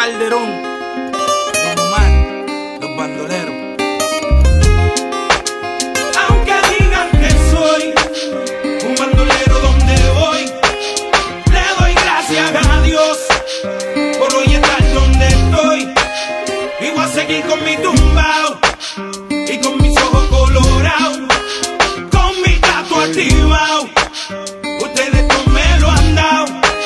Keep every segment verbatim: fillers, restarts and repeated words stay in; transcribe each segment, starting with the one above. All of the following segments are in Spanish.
Calderón, Don Omar, los bandoleros. Aunque digan que soy un bandolero donde voy, le doy gracias a Dios por hoy estar donde estoy. Y voy a seguir con mi tumbao y con mis ojos colorados, con mi gato activado. Ustedes no me lo han dado.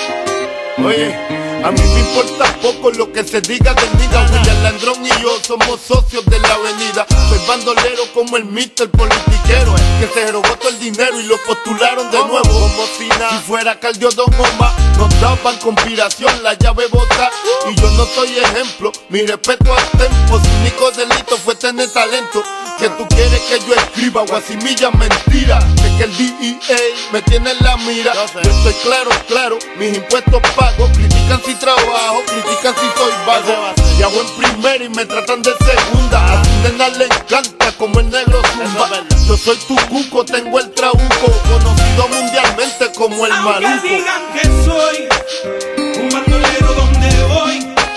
Oye, a mí me importa poco lo que se diga del nigga. William Landrón y yo somos socios de la avenida. Soy bandolero como el mister politiquero, que se robó todo el dinero y lo postularon de nuevo. Como si nada, si fuera Caldio Don Omar, nos daban conspiración, la llave bota. Y yo no soy ejemplo, mi respeto al tempo. Su único delito fue tener talento. Que tú quieres que yo escriba guasimilla mentira, de que el D E A me tiene en la mira. Yo estoy claro, claro, mis impuestos pago. Critican si trabajo, critican si soy vago. Viajo en primera y me tratan de segunda. A tu nena le encanta como el negro zumba. Yo soy tu cuco, tengo el trabuco, conocido mundialmente como el maluco. Aunque digan que soy un bandolero donde voy,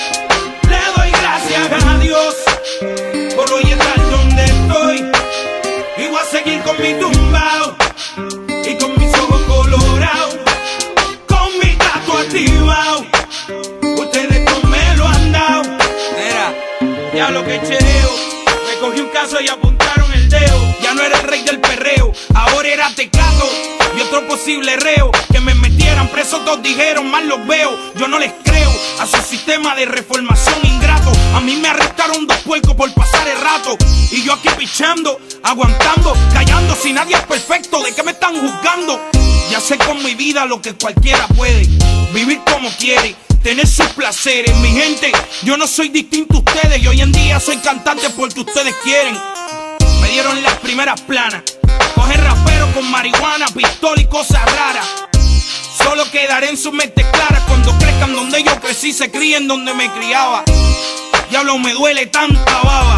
le doy gracias a Dios por hoy estar donde estoy. Y voy a seguir con mi tumbao y con mis ojos colorados, con mi gato activado. Ustedes no me lo han dado. Mira, ya lo que chereo, me cogí un caso y apuntaron el dedo. Ya no era el rey del perreo, ahora era Tecato y otro posible reo. Que me metieran preso, todos dijeron, mal los veo. Yo no les creo a su sistema de reformación ingrato. A mí me arrestaron dos puercos por pasar el rato, y yo aquí pichando, aguantando, callando. Si nadie es perfecto, ¿de qué me están juzgando? Ya sé con mi vida lo que cualquiera puede, vivir como quiere, tener sus placeres. Mi gente, yo no soy distinto a ustedes, y hoy en día soy cantante porque ustedes quieren. Me dieron las primeras planas, coger rapero con marihuana, pistola y cosas raras. Solo quedaré en sus mentes claras cuando crezcan donde yo crecí, se críen donde me criaba. Diablo, me duele tanta baba,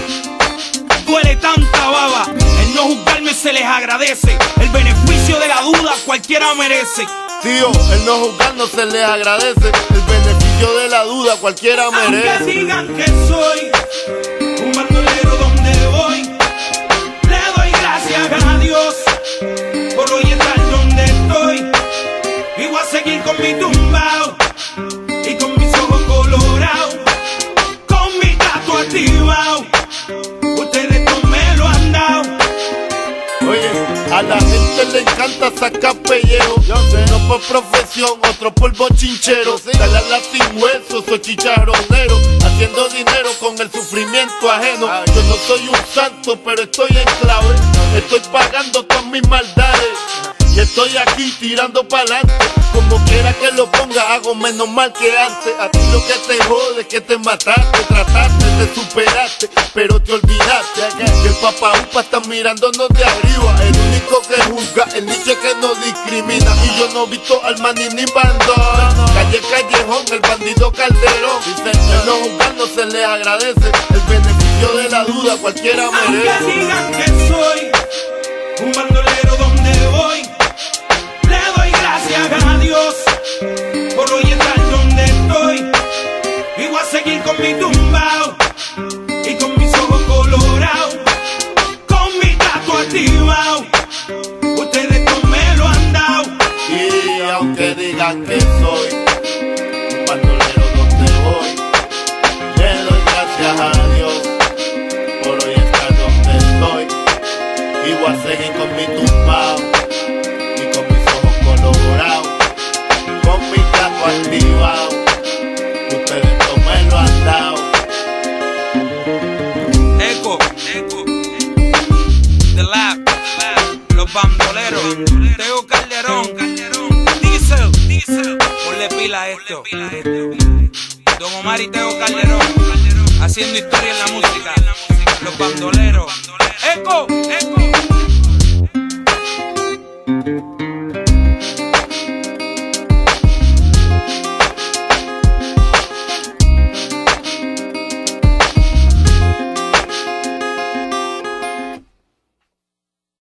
duele tanta baba. El no juzgarme se les agradece, el beneficio de la duda cualquiera merece. Tío, el no juzgarnos se les agradece, el beneficio de la duda cualquiera merece. Aunque digan que soy un bandolero donde voy, le doy gracias a Dios por hoy estar donde estoy. Y voy a seguir con mi tumbao y con mis ojos colorados, con mi gato activado. Ustedes no me lo han dado. Oye, a la gente le encanta sacar pellejo. Yo sé, no por profesión, otro por bochinchero. Dale a la sin hueso, soy chicharronero, haciendo dinero con el sufrimiento ajeno. Yo no soy un santo, pero estoy en clave. Estoy pagando todas mis maldades y estoy aquí tirando pa'lante. Como quiera que lo ponga, hago menos mal que antes. A ti lo que te jode es que te mataste, trataste, te superaste, pero te olvidaste que el papá upa está mirándonos de arriba. El único que juzga, el nicho que no discrimina. Y yo no he visto al maní ni bandón. Calle Callejón, el bandido Calderón. El no juzgar no se le agradece, el beneficio de la duda cualquiera merece. Aunque digan que soy un bandolero donde voy, le doy gracias a Dios por hoy estar donde estoy. Y voy a seguir con mi tumbao y con mis ojos colorados, con mi gato activado. Ustedes no me lo han dado. Y aunque digan que soy un bandolero donde voy, le doy gracias a Dios por hoy estar donde estoy. Y voy a seguir con mi tumbao y con mis ojos colorados, con mi gato activado. Ustedes no me lo han dado. Eco, Eco, The Lab, los bandoleros, Teo Calderón, Diesel, Diesel, ponle pila a esto. Don Omar y Teo Calderón, haciendo historia en la música, los bandoleros. Eco, Eco.